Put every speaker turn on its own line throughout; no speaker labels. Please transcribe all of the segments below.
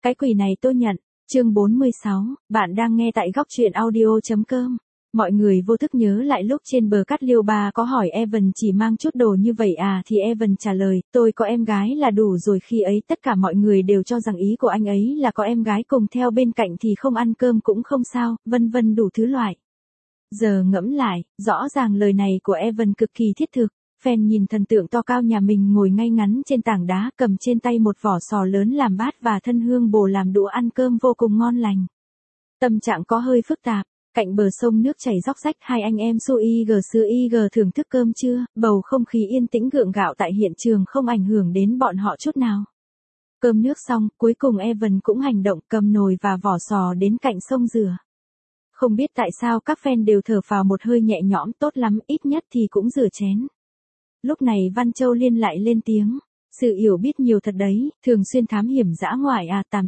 Cái quỷ này tôi nhận. Chương 46, bạn đang nghe tại góc truyện audio.com. Mọi người vô thức nhớ lại lúc trên bờ cát Liêu Ba có hỏi Evan chỉ mang chút đồ như vậy à, thì Evan trả lời, tôi có em gái là đủ rồi. Khi ấy tất cả mọi người đều cho rằng ý của anh ấy là có em gái cùng theo bên cạnh thì không ăn cơm cũng không sao, vân vân đủ thứ loại. Giờ ngẫm lại, rõ ràng lời này của Evan cực kỳ thiết thực. Fan nhìn thần tượng to cao nhà mình ngồi ngay ngắn trên tảng đá, cầm trên tay một vỏ sò lớn làm bát và thân hương bồ làm đũa ăn cơm vô cùng ngon lành. Tâm trạng có hơi phức tạp, cạnh bờ sông nước chảy róc rách, hai anh em Su IG thưởng thức cơm trưa, bầu không khí yên tĩnh gượng gạo tại hiện trường không ảnh hưởng đến bọn họ chút nào. Cơm nước xong, cuối cùng Evan cũng hành động cầm nồi và vỏ sò đến cạnh sông rửa. Không biết tại sao các fan đều thở phào một hơi nhẹ nhõm, tốt lắm, ít nhất thì cũng rửa chén. Lúc này Văn Châu Liên lại lên tiếng, Sự Yểu biết nhiều thật đấy, thường xuyên thám hiểm dã ngoại à, tạm.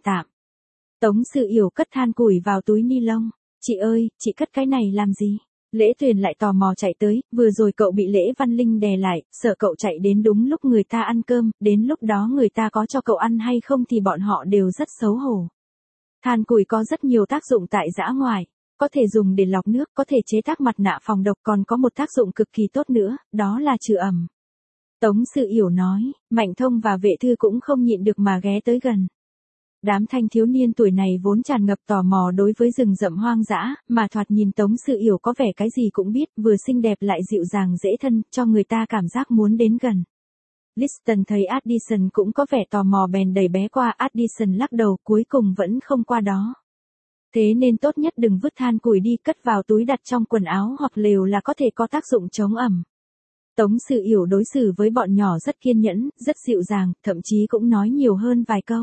Tống Sự Yểu cất than củi vào túi ni lông, chị ơi, chị cất cái này làm gì? Lễ Tuyền lại tò mò chạy tới, vừa rồi cậu bị Lễ Văn Linh đè lại, sợ cậu chạy đến đúng lúc người ta ăn cơm, đến lúc đó người ta có cho cậu ăn hay không thì bọn họ đều rất xấu hổ. Than củi có rất nhiều tác dụng tại dã ngoại. Có thể dùng để lọc nước, có thể chế tác mặt nạ phòng độc, còn có một tác dụng cực kỳ tốt nữa, đó là trừ ẩm. Tống Sự Yểu nói, Mạnh Thông và Vệ Thư cũng không nhịn được mà ghé tới gần. Đám thanh thiếu niên tuổi này vốn tràn ngập tò mò đối với rừng rậm hoang dã, mà thoạt nhìn Tống Sự Yểu có vẻ cái gì cũng biết, vừa xinh đẹp lại dịu dàng dễ thân, cho người ta cảm giác muốn đến gần. Liston thấy Addison cũng có vẻ tò mò bèn đẩy bé qua, Addison lắc đầu, cuối cùng vẫn không qua đó. Thế nên tốt nhất đừng vứt than củi đi, cất vào túi đặt trong quần áo hoặc lều là có thể có tác dụng chống ẩm. Tống Sự Yểu đối xử với bọn nhỏ rất kiên nhẫn, rất dịu dàng, thậm chí cũng nói nhiều hơn vài câu.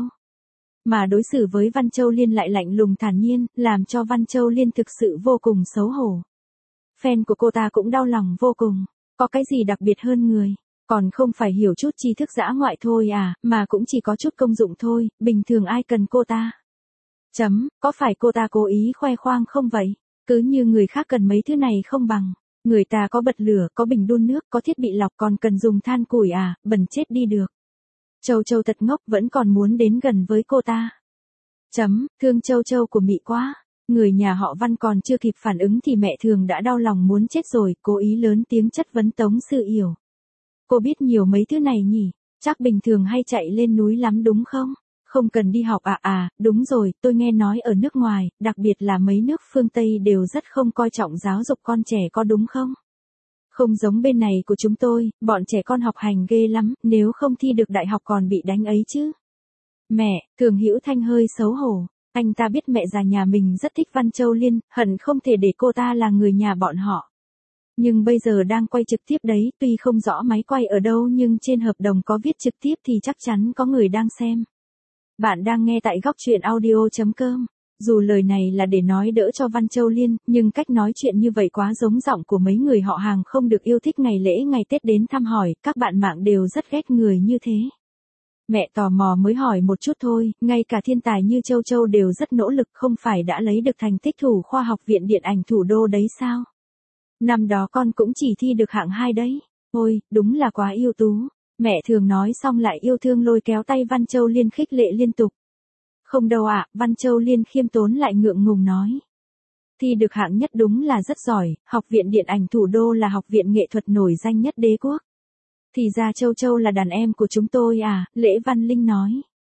Mà đối xử với Văn Châu Liên lại lạnh lùng thản nhiên, làm cho Văn Châu Liên thực sự vô cùng xấu hổ. Fan của cô ta cũng đau lòng vô cùng, có cái gì đặc biệt hơn người, còn không phải hiểu chút tri thức dã ngoại thôi à, mà cũng chỉ có chút công dụng thôi, bình thường ai cần cô ta. Có phải cô ta cố ý khoe khoang không vậy? Cứ như người khác cần mấy thứ này không bằng. Người ta có bật lửa, có bình đun nước, có thiết bị lọc, còn cần dùng than củi à, bẩn chết đi được. Châu Châu thật ngốc, vẫn còn muốn đến gần với cô ta. Thương Châu Châu của Mị quá. Người nhà họ Văn còn chưa kịp phản ứng thì mẹ Thường đã đau lòng muốn chết rồi, cố ý lớn tiếng chất vấn Tống Sự Yểu. Cô biết nhiều mấy thứ này nhỉ? Chắc bình thường hay chạy lên núi lắm đúng không? Không cần đi học à, đúng rồi, tôi nghe nói ở nước ngoài, đặc biệt là mấy nước phương Tây đều rất không coi trọng giáo dục con trẻ có đúng không? Không giống bên này của chúng tôi, bọn trẻ con học hành ghê lắm, nếu không thi được đại học còn bị đánh ấy chứ. Mẹ, Thường Hữu Thanh hơi xấu hổ, anh ta biết mẹ già nhà mình rất thích Văn Châu Liên, hận không thể để cô ta là người nhà bọn họ. Nhưng bây giờ đang quay trực tiếp đấy, tuy không rõ máy quay ở đâu nhưng trên hợp đồng có viết trực tiếp thì chắc chắn có người đang xem. Bạn đang nghe tại góc truyện audio.com. Dù lời này là để nói đỡ cho Văn Châu Liên, nhưng cách nói chuyện như vậy quá giống giọng của mấy người họ hàng không được yêu thích ngày lễ ngày Tết đến thăm hỏi, các bạn mạng đều rất ghét người như thế. Mẹ tò mò mới hỏi một chút thôi, ngay cả thiên tài như Châu Châu đều rất nỗ lực, không phải đã lấy được thành tích thủ khoa học viện điện ảnh thủ đô đấy sao? Năm đó con cũng chỉ thi được hạng 2 đấy. Ôi, đúng là quá ưu tú. Mẹ Thường nói xong lại yêu thương lôi kéo tay Văn Châu Liên khích lệ liên tục. Không đâu ạ, Văn Châu Liên khiêm tốn lại ngượng ngùng nói. Thi được hạng nhất đúng là rất giỏi, Học viện Điện ảnh Thủ đô là học viện nghệ thuật nổi danh nhất đế quốc. Thì ra Châu Châu là đàn em của chúng tôi à, Lễ Văn Linh nói.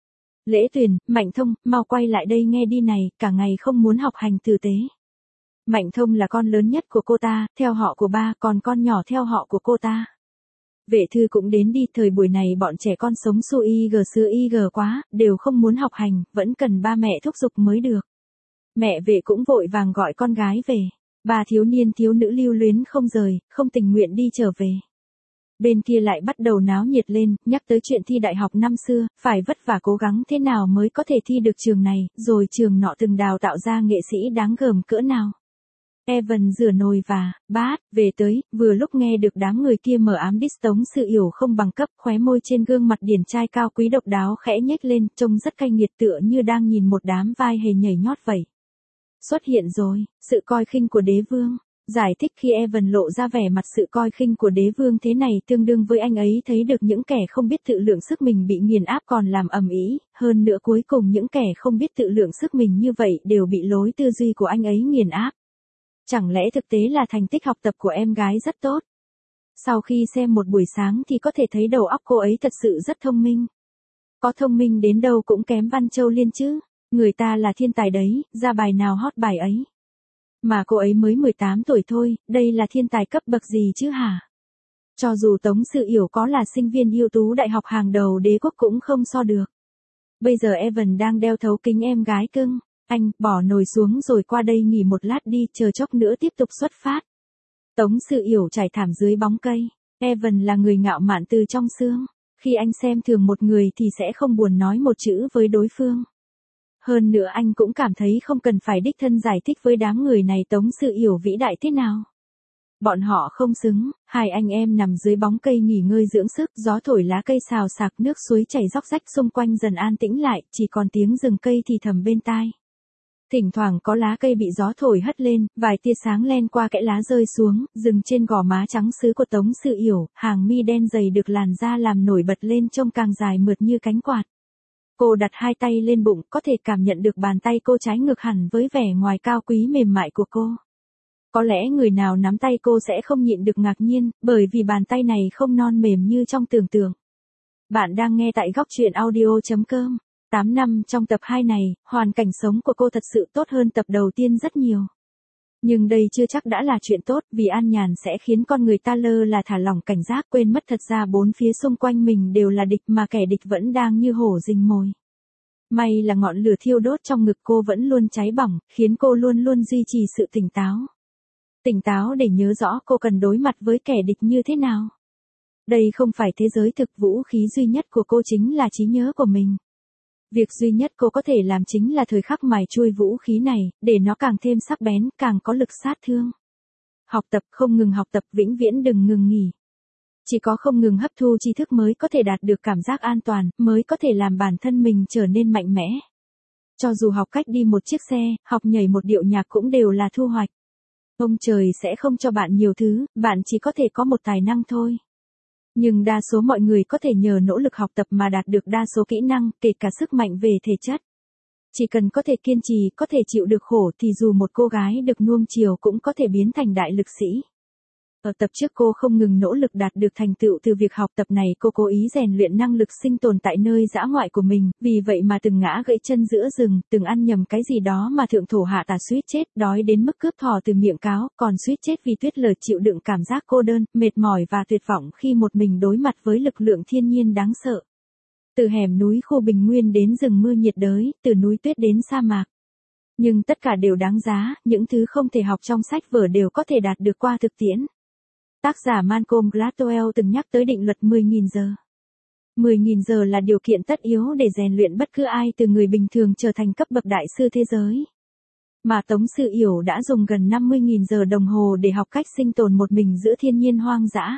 Lễ Tuyền, Mạnh Thông, mau quay lại đây nghe đi này, cả ngày không muốn học hành tử tế. Mạnh Thông là con lớn nhất của cô ta, theo họ của ba, còn con nhỏ theo họ của cô ta. Vệ Thư cũng đến đi, thời buổi này bọn trẻ con sống Su IG quá, đều không muốn học hành, vẫn cần ba mẹ thúc giục mới được. Mẹ Vệ cũng vội vàng gọi con gái về. Ba thiếu niên thiếu nữ lưu luyến không rời, không tình nguyện đi trở về. Bên kia lại bắt đầu náo nhiệt lên, nhắc tới chuyện thi đại học năm xưa, phải vất vả cố gắng thế nào mới có thể thi được trường này, rồi trường nọ từng đào tạo ra nghệ sĩ đáng gờm cỡ nào. Evan rửa nồi và bát về tới, vừa lúc nghe được đám người kia mở ám diss Tống Sự Yểu không bằng cấp, khóe môi trên gương mặt điển trai cao quý độc đáo khẽ nhếch lên, trông rất cay nghiệt tựa như đang nhìn một đám vai hề nhảy nhót vậy. Xuất hiện rồi, sự coi khinh của đế vương. Giải thích khi Evan lộ ra vẻ mặt sự coi khinh của đế vương thế này tương đương với anh ấy thấy được những kẻ không biết tự lượng sức mình bị nghiền áp còn làm ầm ĩ, hơn nữa cuối cùng những kẻ không biết tự lượng sức mình như vậy đều bị lối tư duy của anh ấy nghiền áp. Chẳng lẽ thực tế là thành tích học tập của em gái rất tốt? Sau khi xem một buổi sáng thì có thể thấy đầu óc cô ấy thật sự rất thông minh. Có thông minh đến đâu cũng kém Văn Châu Liên chứ, người ta là thiên tài đấy, ra bài nào hot bài ấy. Mà cô ấy mới 18 tuổi thôi, đây là thiên tài cấp bậc gì chứ hả? Cho dù Tống Sự Yểu có là sinh viên ưu tú đại học hàng đầu đế quốc cũng không so được. Bây giờ Evan đang đeo thấu kính em gái cưng, anh bỏ nồi xuống rồi qua đây nghỉ một lát đi, chờ chốc nữa tiếp tục xuất phát. Tống Sự Yểu trải thảm dưới bóng cây, Evan là người ngạo mạn từ trong xương, khi anh xem thường một người thì sẽ không buồn nói một chữ với đối phương. Hơn nữa anh cũng cảm thấy không cần phải đích thân giải thích với đám người này Tống Sự Yểu vĩ đại thế nào. Bọn họ không xứng, hai anh em nằm dưới bóng cây nghỉ ngơi dưỡng sức, gió thổi lá cây xào xạc, nước suối chảy róc rách xung quanh dần an tĩnh lại, chỉ còn tiếng rừng cây thì thầm bên tai. Thỉnh thoảng có lá cây bị gió thổi hất lên, vài tia sáng len qua kẽ lá rơi xuống, dừng trên gò má trắng sứ của Tống Sự Yểu, hàng mi đen dày được làn da làm nổi bật lên trông càng dài mượt như cánh quạt. Cô đặt hai tay lên bụng, có thể cảm nhận được bàn tay cô trái ngược hẳn với vẻ ngoài cao quý mềm mại của cô. Có lẽ người nào nắm tay cô sẽ không nhịn được ngạc nhiên, bởi vì bàn tay này không non mềm như trong tưởng tượng. Bạn đang nghe tại góc truyện audio.com. 8 năm trong tập 2 này, hoàn cảnh sống của cô thật sự tốt hơn tập đầu tiên rất nhiều. Nhưng đây chưa chắc đã là chuyện tốt, vì an nhàn sẽ khiến con người ta lơ là thả lỏng cảnh giác, quên mất thật ra bốn phía xung quanh mình đều là địch mà kẻ địch vẫn đang như hổ rình mồi. May là ngọn lửa thiêu đốt trong ngực cô vẫn luôn cháy bỏng, khiến cô luôn luôn duy trì sự tỉnh táo. Tỉnh táo để nhớ rõ cô cần đối mặt với kẻ địch như thế nào. Đây không phải thế giới thực, vũ khí duy nhất của cô chính là trí nhớ của mình. Việc duy nhất cô có thể làm chính là thời khắc mài chuôi vũ khí này, để nó càng thêm sắc bén, càng có lực sát thương. Học tập, không ngừng học tập, vĩnh viễn đừng ngừng nghỉ. Chỉ có không ngừng hấp thu tri thức mới có thể đạt được cảm giác an toàn, mới có thể làm bản thân mình trở nên mạnh mẽ. Cho dù học cách đi một chiếc xe, học nhảy một điệu nhạc cũng đều là thu hoạch. Ông trời sẽ không cho bạn nhiều thứ, bạn chỉ có thể có một tài năng thôi. Nhưng đa số mọi người có thể nhờ nỗ lực học tập mà đạt được đa số kỹ năng, kể cả sức mạnh về thể chất. Chỉ cần có thể kiên trì, có thể chịu được khổ thì dù một cô gái được nuông chiều cũng có thể biến thành đại lực sĩ. Ở tập trước cô không ngừng nỗ lực đạt được thành tựu từ việc học tập này, cô cố ý rèn luyện năng lực sinh tồn tại nơi dã ngoại của mình, vì vậy mà từng ngã gãy chân giữa rừng, từng ăn nhầm cái gì đó mà thượng thổ hạ tả, suýt chết, đói đến mức cướp thò từ miệng cáo, còn suýt chết vì tuyết lở, chịu đựng cảm giác cô đơn, mệt mỏi và tuyệt vọng khi một mình đối mặt với lực lượng thiên nhiên đáng sợ. Từ hẻm núi khô bình nguyên đến rừng mưa nhiệt đới, từ núi tuyết đến sa mạc. Nhưng tất cả đều đáng giá, những thứ không thể học trong sách vở đều có thể đạt được qua thực tiễn. Tác giả Malcolm Gladwell từng nhắc tới định luật 10.000 giờ. 10.000 giờ là điều kiện tất yếu để rèn luyện bất cứ ai từ người bình thường trở thành cấp bậc đại sư thế giới. Mà Tống Sự Yểu đã dùng gần 50.000 giờ đồng hồ để học cách sinh tồn một mình giữa thiên nhiên hoang dã.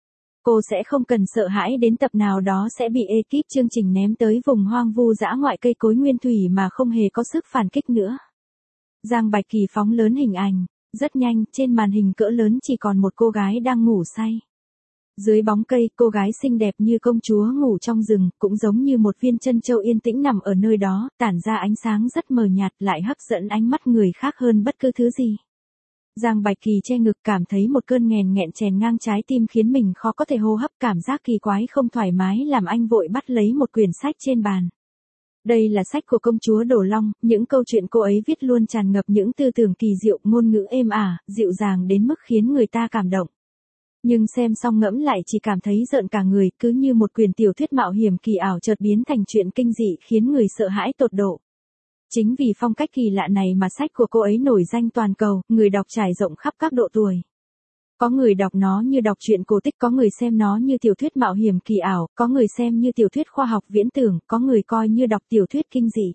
Cô sẽ không cần sợ hãi đến tập nào đó sẽ bị ekip chương trình ném tới vùng hoang vu dã ngoại cây cối nguyên thủy mà không hề có sức phản kích nữa. Giang Bạch Kỳ phóng lớn hình ảnh. Rất nhanh, trên màn hình cỡ lớn chỉ còn một cô gái đang ngủ say. Dưới bóng cây, cô gái xinh đẹp như công chúa ngủ trong rừng, cũng giống như một viên trân châu yên tĩnh nằm ở nơi đó, tản ra ánh sáng rất mờ nhạt, lại hấp dẫn ánh mắt người khác hơn bất cứ thứ gì. Giang Bạch Kỳ che ngực, cảm thấy một cơn nghẹn nghẹn chèn ngang trái tim khiến mình khó có thể hô hấp, cảm giác kỳ quái không thoải mái làm anh vội bắt lấy một quyển sách trên bàn. Đây là sách của công chúa Đồ Long, những câu chuyện cô ấy viết luôn tràn ngập những tư tưởng kỳ diệu, ngôn ngữ êm ả, dịu dàng đến mức khiến người ta cảm động. Nhưng xem xong ngẫm lại chỉ cảm thấy rợn cả người, cứ như một quyển tiểu thuyết mạo hiểm kỳ ảo chợt biến thành chuyện kinh dị khiến người sợ hãi tột độ. Chính vì phong cách kỳ lạ này mà sách của cô ấy nổi danh toàn cầu, người đọc trải rộng khắp các độ tuổi. Có người đọc nó như đọc truyện cổ tích, có người xem nó như tiểu thuyết mạo hiểm kỳ ảo, có người xem như tiểu thuyết khoa học viễn tưởng, có người coi như đọc tiểu thuyết kinh dị.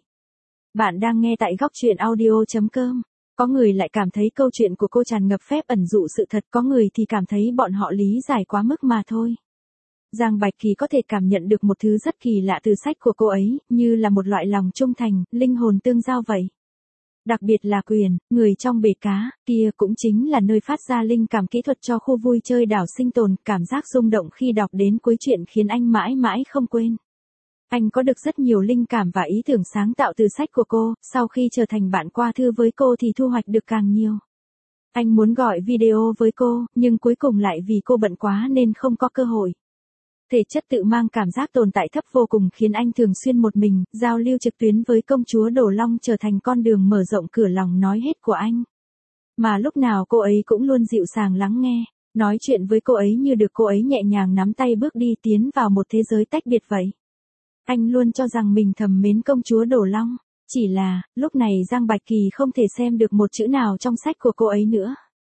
Bạn đang nghe tại góc truyện audio.com. Có người lại cảm thấy câu chuyện của cô tràn ngập phép ẩn dụ sự thật, có người thì cảm thấy bọn họ lý giải quá mức mà thôi. Giang Bạch Kỳ có thể cảm nhận được một thứ rất kỳ lạ từ sách của cô ấy, như là một loại lòng trung thành, linh hồn tương giao vậy. Đặc biệt là Quyền, người trong bể cá, kia cũng chính là nơi phát ra linh cảm kỹ thuật cho khu vui chơi đảo sinh tồn, cảm giác rung động khi đọc đến cuối truyện khiến anh mãi mãi không quên. Anh có được rất nhiều linh cảm và ý tưởng sáng tạo từ sách của cô, sau khi trở thành bạn qua thư với cô thì thu hoạch được càng nhiều. Anh muốn gọi video với cô, nhưng cuối cùng lại vì cô bận quá nên không có cơ hội. Thể chất tự mang cảm giác tồn tại thấp vô cùng khiến anh thường xuyên một mình, giao lưu trực tuyến với công chúa Đồ Long trở thành con đường mở rộng cửa lòng nói hết của anh. Mà lúc nào cô ấy cũng luôn dịu dàng lắng nghe, nói chuyện với cô ấy như được cô ấy nhẹ nhàng nắm tay bước đi tiến vào một thế giới tách biệt vậy. Anh luôn cho rằng mình thầm mến công chúa Đồ Long, chỉ là, lúc này Giang Bạch Kỳ không thể xem được một chữ nào trong sách của cô ấy nữa.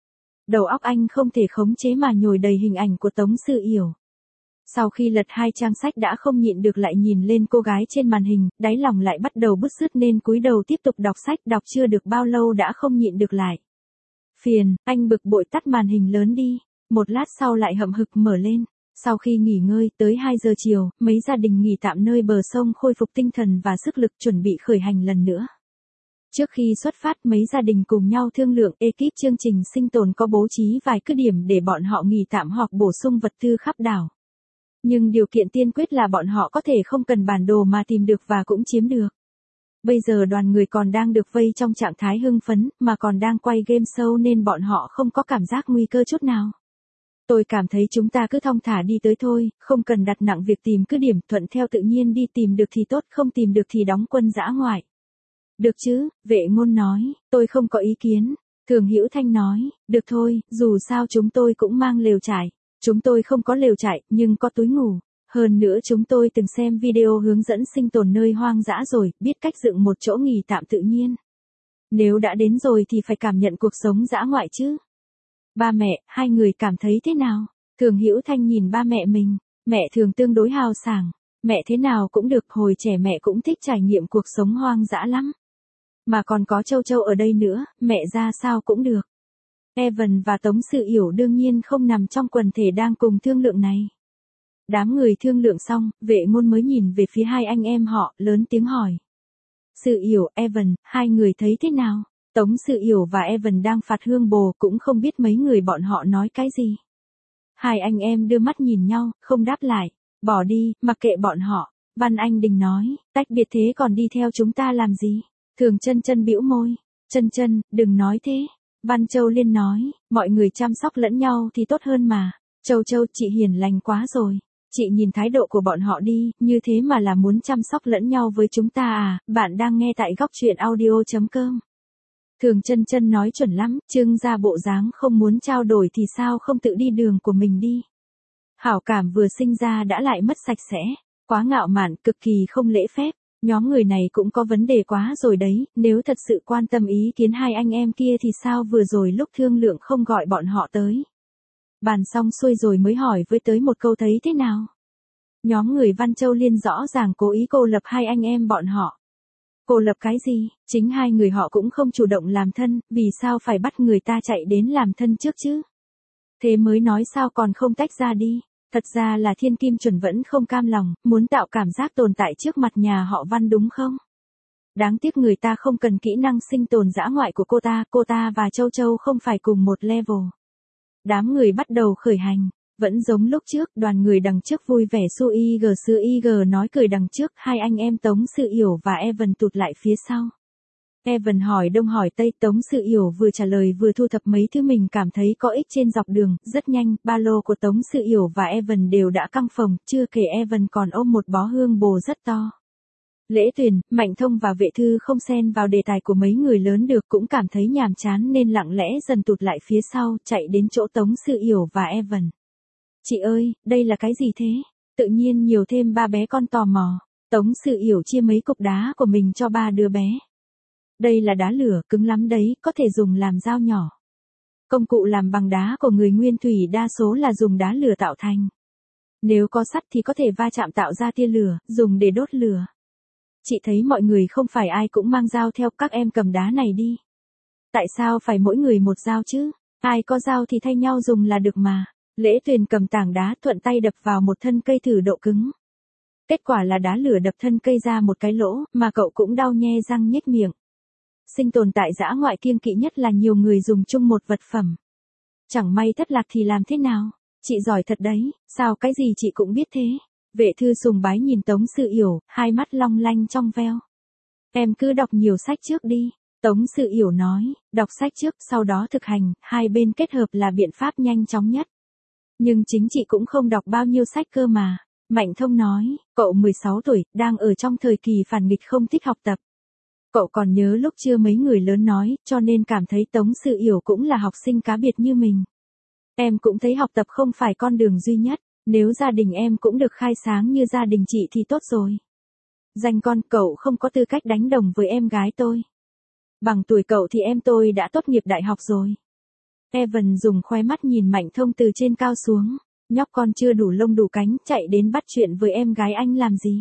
Đầu óc anh không thể khống chế mà nhồi đầy hình ảnh của Tống Sự Yểu. Sau khi lật 2 trang sách đã không nhịn được lại nhìn lên cô gái trên màn hình, đáy lòng lại bắt đầu bứt rứt nên cúi đầu tiếp tục đọc sách, đọc chưa được bao lâu đã không nhịn được lại. Phiền, anh bực bội tắt màn hình lớn đi, một lát sau lại hậm hực mở lên. Sau khi nghỉ ngơi tới 2 giờ chiều, mấy gia đình nghỉ tạm nơi bờ sông khôi phục tinh thần và sức lực chuẩn bị khởi hành lần nữa. Trước khi xuất phát mấy gia đình cùng nhau thương lượng ekip chương trình sinh tồn có bố trí vài cứ điểm để bọn họ nghỉ tạm hoặc bổ sung vật tư khắp đảo. Nhưng điều kiện tiên quyết là bọn họ có thể không cần bản đồ mà tìm được và cũng chiếm được. Bây giờ đoàn người còn đang được vây trong trạng thái hưng phấn, mà còn đang quay game show nên bọn họ không có cảm giác nguy cơ chút nào. Tôi cảm thấy chúng ta cứ thong thả đi tới thôi, không cần đặt nặng việc tìm cứ điểm, thuận theo tự nhiên đi, tìm được thì tốt, không tìm được thì đóng quân dã ngoại. Được chứ, Vệ Ngôn nói, tôi không có ý kiến. Thường Hữu Thanh nói, được thôi, dù sao chúng tôi cũng mang lều trại. Chúng tôi không có lều trại, nhưng có túi ngủ. Hơn nữa chúng tôi từng xem video hướng dẫn sinh tồn nơi hoang dã rồi, biết cách dựng một chỗ nghỉ tạm tự nhiên. Nếu đã đến rồi thì phải cảm nhận cuộc sống dã ngoại chứ. Ba mẹ, hai người cảm thấy thế nào? Thường Hữu Thanh nhìn ba mẹ mình, mẹ Thường tương đối hào sảng, mẹ thế nào cũng được, hồi trẻ mẹ cũng thích trải nghiệm cuộc sống hoang dã lắm. Mà còn có Châu Châu ở đây nữa, mẹ ra sao cũng được. Evan và Tống Sự Yểu đương nhiên không nằm trong quần thể đang cùng thương lượng này. Đám người thương lượng xong, Vệ Ngôn mới nhìn về phía hai anh em họ, lớn tiếng hỏi. Sự Yểu, Evan, hai người thấy thế nào? Tống Sự Yểu và Evan đang phạt hương bồ cũng không biết mấy người bọn họ nói cái gì. Hai anh em đưa mắt nhìn nhau, không đáp lại. Bỏ đi, mặc kệ bọn họ. Văn Anh Đình nói, tách biệt thế còn đi theo chúng ta làm gì? Thường Chân Chân bĩu môi. Chân Chân, đừng nói thế. Văn Châu Liên nói, mọi người chăm sóc lẫn nhau thì tốt hơn mà. Châu Châu, chị hiền lành quá rồi. Chị nhìn thái độ của bọn họ đi, như thế mà là muốn chăm sóc lẫn nhau với chúng ta à? Bạn đang nghe tại góc truyện audio.com. Thường Chân Chân nói chuẩn lắm, trưng ra bộ dáng không muốn trao đổi thì sao không tự đi đường của mình đi. Hảo cảm vừa sinh ra đã lại mất sạch sẽ, quá ngạo mạn, cực kỳ không lễ phép. Nhóm người này cũng có vấn đề quá rồi đấy, nếu thật sự quan tâm ý kiến hai anh em kia thì sao vừa rồi lúc thương lượng không gọi bọn họ tới. Bàn xong xuôi rồi mới hỏi với tới một câu thấy thế nào. Nhóm người Văn Châu Liên rõ ràng cố ý cô lập hai anh em bọn họ. Cô lập cái gì, chính hai người họ cũng không chủ động làm thân, vì sao phải bắt người ta chạy đến làm thân trước chứ? Thế mới nói sao còn không tách ra đi. Thật ra là Thiên Kim Chuẩn vẫn không cam lòng, muốn tạo cảm giác tồn tại trước mặt nhà họ Văn đúng không? Đáng tiếc người ta không cần kỹ năng sinh tồn dã ngoại của cô ta và Châu Châu không phải cùng một level. Đám người bắt đầu khởi hành, vẫn giống lúc trước, đoàn người đằng trước vui vẻ xu IG nói cười đằng trước, hai anh em Tống Sự Yểu và Evan tụt lại phía sau. Evan hỏi đông hỏi tây, Tống Sự Yểu vừa trả lời vừa thu thập mấy thứ mình cảm thấy có ích trên dọc đường, rất nhanh, ba lô của Tống Sự Yểu và Evan đều đã căng phồng, chưa kể Evan còn ôm một bó hương bồ rất to. Lễ Tuyền, Mạnh Thông và Vệ Thư không xen vào đề tài của mấy người lớn được, cũng cảm thấy nhàm chán nên lặng lẽ dần tụt lại phía sau, chạy đến chỗ Tống Sự Yểu và Evan. Chị ơi, đây là cái gì thế? Tự nhiên nhiều thêm ba bé con tò mò. Tống Sự Yểu chia mấy cục đá của mình cho ba đứa bé. Đây là đá lửa, cứng lắm đấy, có thể dùng làm dao nhỏ. Công cụ làm bằng đá của người nguyên thủy đa số là dùng đá lửa tạo thành. Nếu có sắt thì có thể va chạm tạo ra tia lửa, dùng để đốt lửa. Chị thấy mọi người không phải ai cũng mang dao theo, các em cầm đá này đi. Tại sao phải mỗi người một dao chứ? Ai có dao thì thay nhau dùng là được mà. Lễ Tuyền cầm tảng đá thuận tay đập vào một thân cây thử độ cứng. Kết quả là đá lửa đập thân cây ra một cái lỗ, mà cậu cũng đau nhe răng nhếch miệng. Sinh tồn tại dã ngoại kiêng kỵ nhất là nhiều người dùng chung một vật phẩm. Chẳng may thất lạc thì làm thế nào? Chị giỏi thật đấy, sao cái gì chị cũng biết thế? Vệ thư sùng bái nhìn Tống Sự Yểu, hai mắt long lanh trong veo. Em cứ đọc nhiều sách trước đi. Tống Sự Yểu nói, đọc sách trước, sau đó thực hành, hai bên kết hợp là biện pháp nhanh chóng nhất. Nhưng chính chị cũng không đọc bao nhiêu sách cơ mà. Mạnh Thông nói, cậu 16 tuổi, đang ở trong thời kỳ phản nghịch không thích học tập. Cậu còn nhớ lúc chưa mấy người lớn nói, cho nên cảm thấy Tống Sự Yểu cũng là học sinh cá biệt như mình. Em cũng thấy học tập không phải con đường duy nhất, nếu gia đình em cũng được khai sáng như gia đình chị thì tốt rồi. Danh con, cậu không có tư cách đánh đồng với em gái tôi. Bằng tuổi cậu thì em tôi đã tốt nghiệp đại học rồi. Evan dùng khoe mắt nhìn Mạnh Thông từ trên cao xuống, nhóc con chưa đủ lông đủ cánh, chạy đến bắt chuyện với em gái anh làm gì?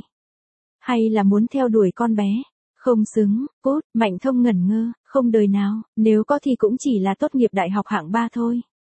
Hay là muốn theo đuổi con bé? Không xứng, cút, Mạnh Thông ngẩn ngơ, không đời nào, nếu có thì cũng chỉ là tốt nghiệp đại học hạng 3 thôi.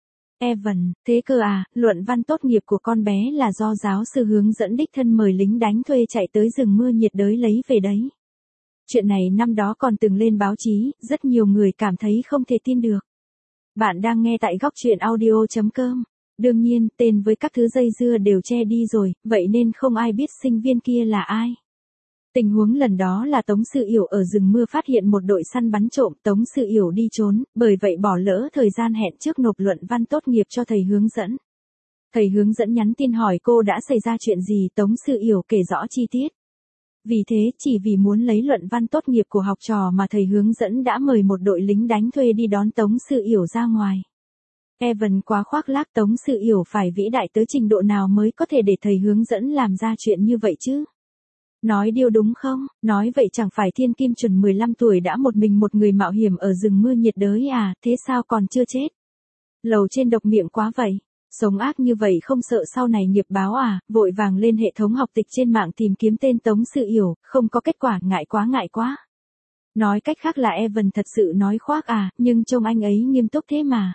Evan, thế cơ à, luận văn tốt nghiệp của con bé là do giáo sư hướng dẫn đích thân mời lính đánh thuê chạy tới rừng mưa nhiệt đới lấy về đấy. Chuyện này năm đó còn từng lên báo chí, rất nhiều người cảm thấy không thể tin được. Bạn đang nghe tại góc truyện audio.com. Đương nhiên, tên với các thứ dây dưa đều che đi rồi, vậy nên không ai biết sinh viên kia là ai. Tình huống lần đó là Tống Sự Yểu ở rừng mưa phát hiện một đội săn bắn trộm, Tống Sự Yểu đi trốn, bởi vậy bỏ lỡ thời gian hẹn trước nộp luận văn tốt nghiệp cho thầy hướng dẫn. Thầy hướng dẫn nhắn tin hỏi cô đã xảy ra chuyện gì, Tống Sự Yểu kể rõ chi tiết. Vì thế, chỉ vì muốn lấy luận văn tốt nghiệp của học trò mà thầy hướng dẫn đã mời một đội lính đánh thuê đi đón Tống Sự Yểu ra ngoài. Evan quá khoác lác, Tống Sự Yểu phải vĩ đại tới trình độ nào mới có thể để thầy hướng dẫn làm ra chuyện như vậy chứ? Nói điều đúng không? Nói vậy chẳng phải Thiên Kim Chuẩn 15 tuổi đã một mình một người mạo hiểm ở rừng mưa nhiệt đới à, thế sao còn chưa chết? Lầu trên độc miệng quá vậy. Sống ác như vậy không sợ sau này nghiệp báo à, vội vàng lên hệ thống học tịch trên mạng tìm kiếm tên Tống Sự Yểu, không có kết quả, ngại quá. Nói cách khác là Evan thật sự nói khoác à, nhưng trông anh ấy nghiêm túc thế mà.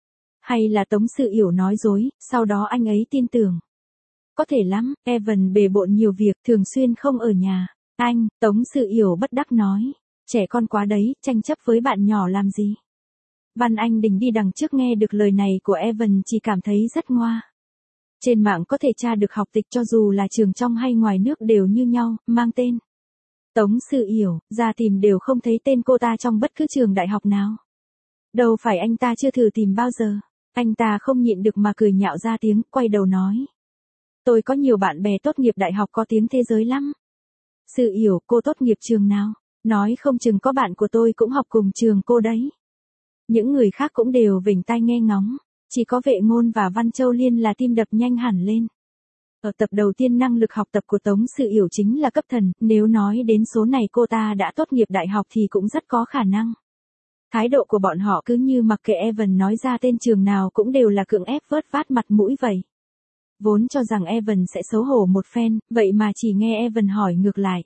Hay là Tống Sự Yểu nói dối, sau đó anh ấy tin tưởng. Có thể lắm, Evan bề bộn nhiều việc, thường xuyên không ở nhà. Anh, Tống Sự Yểu bất đắc nói. Trẻ con quá đấy, tranh chấp với bạn nhỏ làm gì? Văn Anh Đình đi đằng trước nghe được lời này của Evan chỉ cảm thấy rất ngoa. Trên mạng có thể tra được học tịch cho dù là trường trong hay ngoài nước đều như nhau, mang tên Tống Sự Yểu, ra tìm đều không thấy tên cô ta trong bất cứ trường đại học nào. Đâu phải anh ta chưa thử tìm bao giờ. Anh ta không nhịn được mà cười nhạo ra tiếng, quay đầu nói. Tôi có nhiều bạn bè tốt nghiệp đại học có tiếng thế giới lắm. Sự Yểu, cô tốt nghiệp trường nào? Nói không chừng có bạn của tôi cũng học cùng trường cô đấy. Những người khác cũng đều vểnh tai nghe ngóng. Chỉ có Vệ Ngôn và Văn Châu Liên là tim đập nhanh hẳn lên. Ở tập đầu tiên năng lực học tập của Tống Sự Yểu chính là cấp thần, nếu nói đến số này cô ta đã tốt nghiệp đại học thì cũng rất có khả năng. Thái độ của bọn họ cứ như mặc kệ Evan nói ra tên trường nào cũng đều là cưỡng ép vớt vát mặt mũi vậy. Vốn cho rằng Evan sẽ xấu hổ một phen, vậy mà chỉ nghe Evan hỏi ngược lại.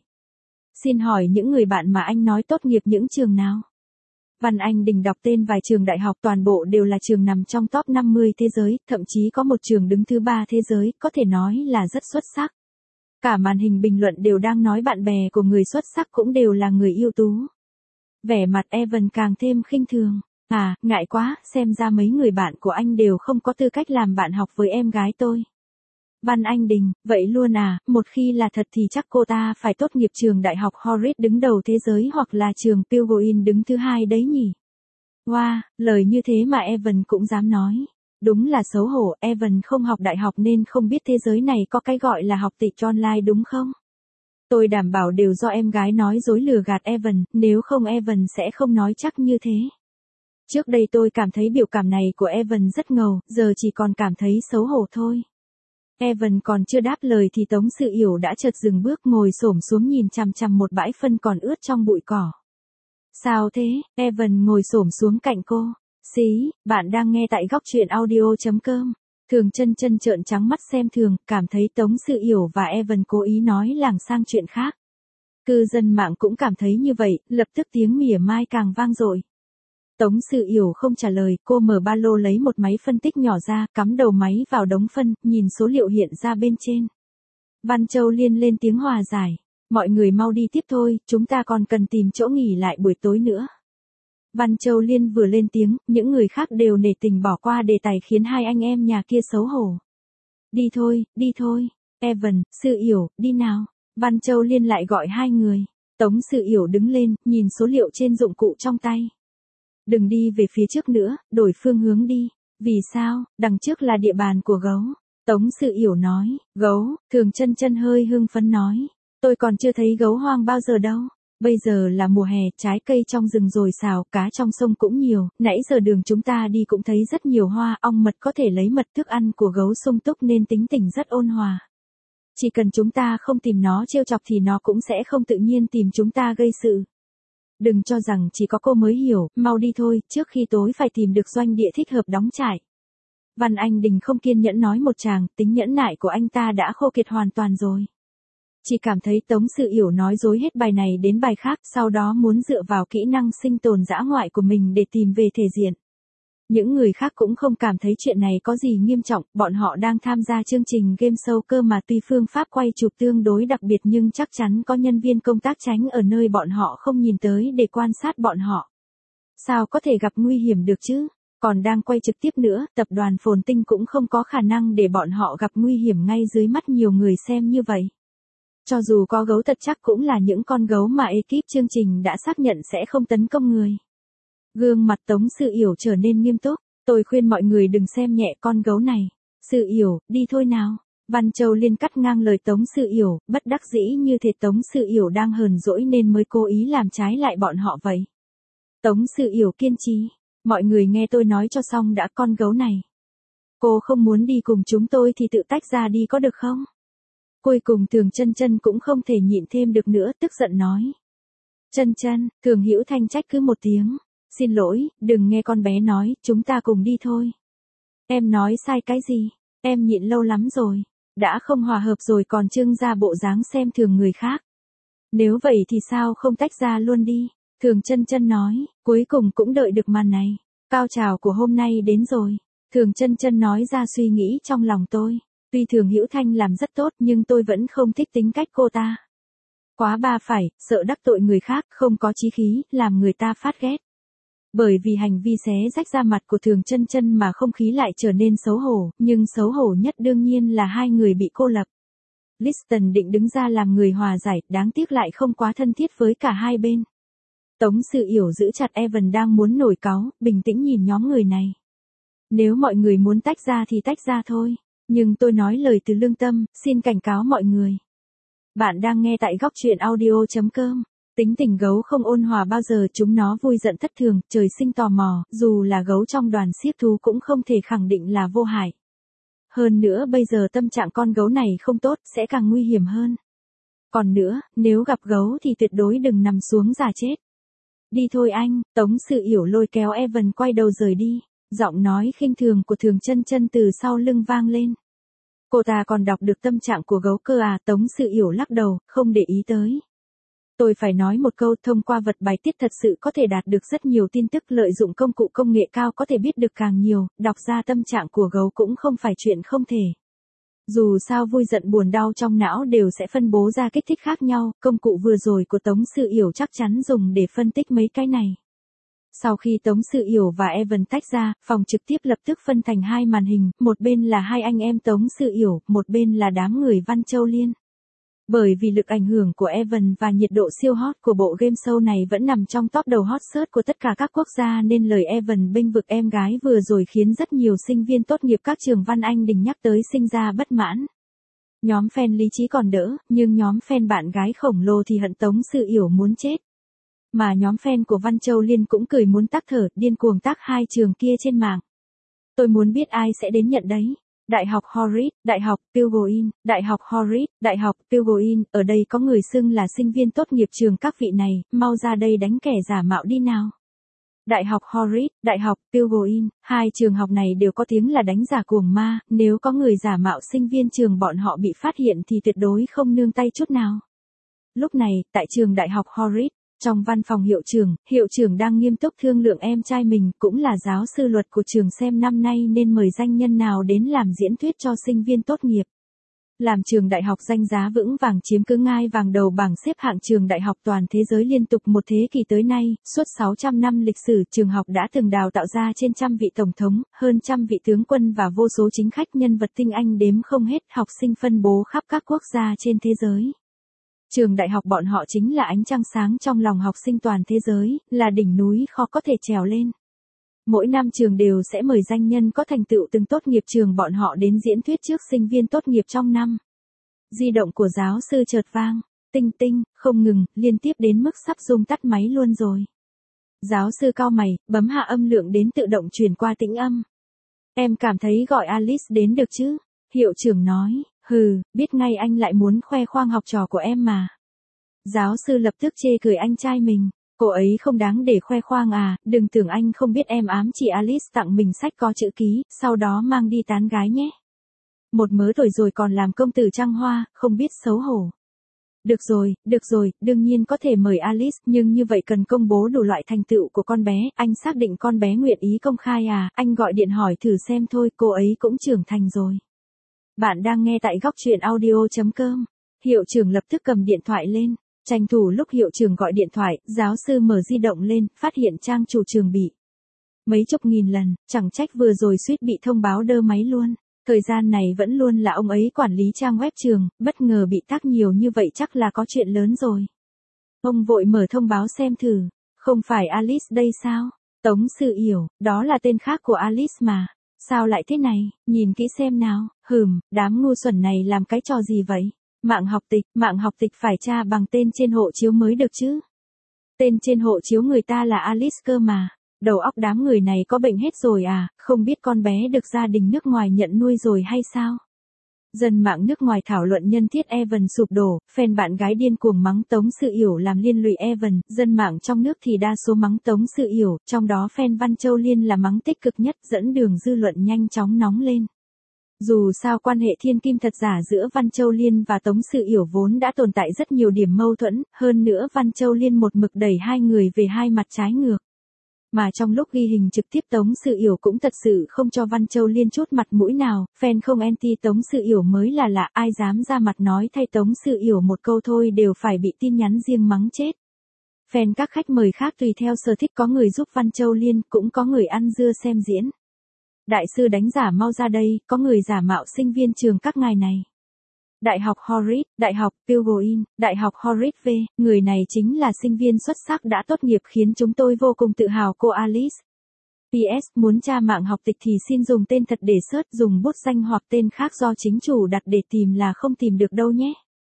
Xin hỏi những người bạn mà anh nói tốt nghiệp những trường nào? Văn Anh Đình đọc tên vài trường đại học, toàn bộ đều là trường nằm trong top 50 thế giới, thậm chí có một trường đứng thứ 3 thế giới, có thể nói là rất xuất sắc. Cả màn hình bình luận đều đang nói bạn bè của người xuất sắc cũng đều là người ưu tú. Vẻ mặt Evan càng thêm khinh thường. À, ngại quá, xem ra mấy người bạn của anh đều không có tư cách làm bạn học với em gái tôi. Văn Anh Đình, vậy luôn à, một khi là thật thì chắc cô ta phải tốt nghiệp trường đại học Harvard đứng đầu thế giới hoặc là trường Pilgrim đứng thứ 2 đấy nhỉ. Wow, lời như thế mà Evan cũng dám nói. Đúng là xấu hổ, Evan không học đại học nên không biết thế giới này có cái gọi là học tịch online đúng không? Tôi đảm bảo đều do em gái nói dối lừa gạt Evan, nếu không Evan sẽ không nói chắc như thế. Trước đây tôi cảm thấy biểu cảm này của Evan rất ngầu, giờ chỉ còn cảm thấy xấu hổ thôi. Evan còn chưa đáp lời thì Tống Sự Yểu đã chợt dừng bước, ngồi xổm xuống nhìn chằm chằm một bãi phân còn ướt trong bụi cỏ. Sao thế? Evan ngồi xổm xuống cạnh cô. Xí, bạn đang nghe tại góc truyện audio.com. Thường chân trợn trắng mắt xem thường, cảm thấy Tống Sự Yểu và Evan cố ý nói lảng sang chuyện khác. Cư dân mạng cũng cảm thấy như vậy, lập tức tiếng mỉa mai càng vang dội. Tống Sự Yểu không trả lời, cô mở ba lô lấy một máy phân tích nhỏ ra, cắm đầu máy vào đống phân, nhìn số liệu hiện ra bên trên. Văn Châu Liên lên tiếng hòa giải. Mọi người mau đi tiếp thôi, chúng ta còn cần tìm chỗ nghỉ lại buổi tối nữa. Văn Châu Liên vừa lên tiếng, những người khác đều nể tình bỏ qua đề tài khiến hai anh em nhà kia xấu hổ. Đi thôi, Evan, Sư Yểu, đi nào. Văn Châu Liên lại gọi hai người. Tống Sự Yểu đứng lên, nhìn số liệu trên dụng cụ trong tay. Đừng đi về phía trước nữa, đổi phương hướng đi. Vì sao, đằng trước là địa bàn của gấu. Tống Sự Yểu nói, gấu, Thường Chân Chân hơi hưng phấn nói. Tôi còn chưa thấy gấu hoang bao giờ đâu. Bây giờ là mùa hè, trái cây trong rừng dồi dào, cá trong sông cũng nhiều, nãy giờ đường chúng ta đi cũng thấy rất nhiều hoa, ong mật có thể lấy mật, thức ăn của gấu sung túc nên tính tình rất ôn hòa. Chỉ cần chúng ta không tìm nó trêu chọc thì nó cũng sẽ không tự nhiên tìm chúng ta gây sự. Đừng cho rằng chỉ có cô mới hiểu, mau đi thôi, trước khi tối phải tìm được doanh địa thích hợp đóng trại. Văn Anh Đình không kiên nhẫn nói một tràng, tính nhẫn nại của anh ta đã khô kiệt hoàn toàn rồi. Chỉ cảm thấy Tống Sự Yểu nói dối hết bài này đến bài khác, sau đó muốn dựa vào kỹ năng sinh tồn dã ngoại của mình để tìm về thể diện. Những người khác cũng không cảm thấy chuyện này có gì nghiêm trọng, bọn họ đang tham gia chương trình game show cơ mà, tuy phương pháp quay chụp tương đối đặc biệt nhưng chắc chắn có nhân viên công tác tránh ở nơi bọn họ không nhìn tới để quan sát bọn họ. Sao có thể gặp nguy hiểm được chứ? Còn đang quay trực tiếp nữa, tập đoàn Phồn Tinh cũng không có khả năng để bọn họ gặp nguy hiểm ngay dưới mắt nhiều người xem như vậy. Cho dù có gấu thật chắc cũng là những con gấu mà ekip chương trình đã xác nhận sẽ không tấn công người. Gương mặt Tống Sự Yểu trở nên nghiêm túc, tôi khuyên mọi người đừng xem nhẹ con gấu này. Sự Yểu, đi thôi nào. Văn Châu Liên cắt ngang lời Tống Sự Yểu, bất đắc dĩ như thể Tống Sự Yểu đang hờn dỗi nên mới cố ý làm trái lại bọn họ vậy. Tống Sự Yểu kiên trì, mọi người nghe tôi nói cho xong đã, con gấu này. Cô không muốn đi cùng chúng tôi thì tự tách ra đi có được không? Cuối cùng Thường Chân Chân cũng không thể nhịn thêm được nữa, tức giận nói. Chân Chân, Thường Hữu Thanh trách cứ một tiếng. Xin lỗi, đừng nghe con bé nói, chúng ta cùng đi thôi. Em nói sai cái gì? Em nhịn lâu lắm rồi. Đã không hòa hợp rồi còn trưng ra bộ dáng xem thường người khác. Nếu vậy thì sao không tách ra luôn đi? Thường Chân Chân nói, cuối cùng cũng đợi được màn này. Cao trào của hôm nay đến rồi. Thường Chân Chân nói ra suy nghĩ trong lòng tôi. Tuy Thường Hữu Thanh làm rất tốt nhưng tôi vẫn không thích tính cách cô ta. Quá ba phải, sợ đắc tội người khác, không có chí khí, làm người ta phát ghét. Bởi vì hành vi xé rách da mặt của Thường Chân Chân mà không khí lại trở nên xấu hổ, nhưng xấu hổ nhất đương nhiên là hai người bị cô lập. Liston định đứng ra làm người hòa giải, đáng tiếc lại không quá thân thiết với cả hai bên. Tống Sự Yểu giữ chặt Evan đang muốn nổi cáu, bình tĩnh nhìn nhóm người này. Nếu mọi người muốn tách ra thì tách ra thôi. Nhưng tôi nói lời từ lương tâm, xin cảnh cáo mọi người. Bạn đang nghe tại góc truyện audio.com. Tính tình gấu không ôn hòa bao giờ, chúng nó vui giận thất thường, trời sinh tò mò, dù là gấu trong đoàn xiếc thú cũng không thể khẳng định là vô hại. Hơn nữa bây giờ tâm trạng con gấu này không tốt, sẽ càng nguy hiểm hơn. Còn nữa, nếu gặp gấu thì tuyệt đối đừng nằm xuống giả chết. Đi thôi anh, Tống Sự Yểu lôi kéo Evan quay đầu rời đi. Giọng nói khinh thường của Thường Chân Chân từ sau lưng vang lên. Cô ta còn đọc được tâm trạng của gấu cơ à? Tống Sự Yểu lắc đầu, không để ý tới. Tôi phải nói một câu, thông qua vật bài tiết thật sự có thể đạt được rất nhiều tin tức, lợi dụng công cụ công nghệ cao có thể biết được càng nhiều, đọc ra tâm trạng của gấu cũng không phải chuyện không thể. Dù sao vui giận buồn đau trong não đều sẽ phân bố ra kích thích khác nhau, công cụ vừa rồi của Tống Sự Yểu chắc chắn dùng để phân tích mấy cái này. Sau khi Tống Sự Yểu và Evan tách ra, phòng trực tiếp lập tức phân thành hai màn hình, một bên là hai anh em Tống Sự Yểu, một bên là đám người Văn Châu Liên. Bởi vì lực ảnh hưởng của Evan và nhiệt độ siêu hot của bộ game show này vẫn nằm trong top đầu hot search của tất cả các quốc gia nên lời Evan bênh vực em gái vừa rồi khiến rất nhiều sinh viên tốt nghiệp các trường Văn Anh Đình nhắc tới sinh ra bất mãn. Nhóm fan lý trí còn đỡ, nhưng nhóm fan bạn gái khổng lồ thì hận Tống Sự Yểu muốn chết. Mà nhóm fan của Văn Châu Liên cũng cười muốn tắc thở, điên cuồng tác hai trường kia trên mạng. Tôi muốn biết ai sẽ đến nhận đấy. Đại học Horrid, Đại học Pilgoin, Đại học Horrid, Đại học Pilgoin, ở đây có người xưng là sinh viên tốt nghiệp trường các vị này, mau ra đây đánh kẻ giả mạo đi nào. Đại học Horrid, Đại học Pilgoin, hai trường học này đều có tiếng là đánh giả cuồng ma, nếu có người giả mạo sinh viên trường bọn họ bị phát hiện thì tuyệt đối không nương tay chút nào. Lúc này, tại trường Đại học Horrid, trong văn phòng hiệu trưởng đang nghiêm túc thương lượng em trai mình, cũng là giáo sư luật của trường xem năm nay nên mời danh nhân nào đến làm diễn thuyết cho sinh viên tốt nghiệp. Làm trường đại học danh giá vững vàng chiếm cứ ngai vàng đầu bảng xếp hạng trường đại học toàn thế giới liên tục một thế kỷ tới nay, suốt 600 năm lịch sử trường học đã từng đào tạo ra trên trăm vị tổng thống, hơn trăm vị tướng quân và vô số chính khách nhân vật tinh anh đếm không hết học sinh phân bố khắp các quốc gia trên thế giới. Trường đại học bọn họ chính là ánh trăng sáng trong lòng học sinh toàn thế giới, là đỉnh núi khó có thể trèo lên. Mỗi năm trường đều sẽ mời danh nhân có thành tựu từng tốt nghiệp trường bọn họ đến diễn thuyết trước sinh viên tốt nghiệp trong năm. Di động của giáo sư chợt vang, tinh tinh, không ngừng, liên tiếp đến mức sắp rung tắt máy luôn rồi. Giáo sư cau mày, bấm hạ âm lượng đến tự động truyền qua tĩnh âm. Em cảm thấy gọi Alice đến được chứ? Hiệu trưởng nói, biết ngay anh lại muốn khoe khoang học trò của em mà. Giáo sư lập tức chê cười anh trai mình. Cô ấy không đáng để khoe khoang à, đừng tưởng anh không biết em ám chỉ Alice tặng mình sách có chữ ký, sau đó mang đi tán gái nhé. Một mớ tuổi rồi còn làm công tử trăng hoa, không biết xấu hổ. Được rồi, đương nhiên có thể mời Alice, nhưng như vậy cần công bố đủ loại thành tựu của con bé, anh xác định con bé nguyện ý công khai à, anh gọi điện hỏi thử xem thôi, cô ấy cũng trưởng thành rồi. Bạn đang nghe tại góc truyện audio.com. Hiệu trưởng lập tức cầm điện thoại lên. Tranh thủ lúc hiệu trưởng gọi điện thoại, giáo sư mở di động lên, phát hiện trang chủ trường bị mấy chục nghìn lần, chẳng trách vừa rồi suýt bị thông báo đơ máy luôn. Thời gian này vẫn luôn là ông ấy quản lý trang web trường, bất ngờ bị tag nhiều như vậy chắc là có chuyện lớn rồi. Ông vội mở thông báo xem thử, không phải Alice đây sao? Tống Sự Yểu, đó là tên khác của Alice mà. Sao lại thế này, nhìn kỹ xem nào, đám ngu xuẩn này làm cái trò gì vậy? Mạng học tịch phải tra bằng tên trên hộ chiếu mới được chứ. Tên trên hộ chiếu người ta là Alice cơ mà. Đầu óc đám người này có bệnh hết rồi à, không biết con bé được gia đình nước ngoài nhận nuôi rồi hay sao? Dân mạng nước ngoài thảo luận nhân thiết Evan sụp đổ, fan bạn gái điên cuồng mắng Tống Sự Yểu làm liên lụy Evan, dân mạng trong nước thì đa số mắng Tống Sự Yểu, trong đó fan Văn Châu Liên là mắng tích cực nhất, dẫn đường dư luận nhanh chóng nóng lên. Dù sao quan hệ thiên kim thật giả giữa Văn Châu Liên và Tống Sự Yểu vốn đã tồn tại rất nhiều điểm mâu thuẫn, hơn nữa Văn Châu Liên một mực đẩy hai người về hai mặt trái ngược. Mà trong lúc ghi hình trực tiếp Tống Sự Yểu cũng thật sự không cho Văn Châu Liên chút mặt mũi nào, fan không anti Tống Sự Yểu mới là lạ, ai dám ra mặt nói thay Tống Sự Yểu một câu thôi đều phải bị tin nhắn riêng mắng chết. Fan các khách mời khác tùy theo sở thích, có người giúp Văn Châu Liên, cũng có người ăn dưa xem diễn. Đại sư đánh giả mau ra đây, có người giả mạo sinh viên trường các ngài này. Đại học Horrid, Đại học Pilgrim, Đại học Horrid V, người này chính là sinh viên xuất sắc đã tốt nghiệp khiến chúng tôi vô cùng tự hào cô Alice. PS, muốn tra mạng học tịch thì xin dùng tên thật để search, dùng bút danh hoặc tên khác do chính chủ đặt để tìm là không tìm được đâu nhé.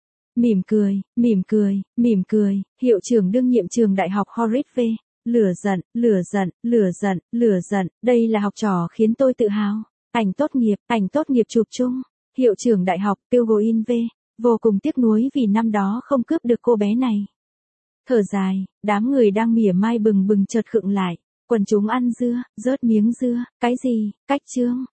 Mỉm cười, hiệu trưởng đương nhiệm trường Đại học Horrid V. Lửa giận, đây là học trò khiến tôi tự hào. Ảnh tốt nghiệp chụp chung. Hiệu trưởng Đại học Pilgrim V. Vô cùng tiếc nuối vì năm đó không cướp được cô bé này. Thở dài, đám người đang mỉa mai bừng bừng chợt khựng lại. Quần chúng ăn dưa, rớt miếng dưa, cái gì, cách chương.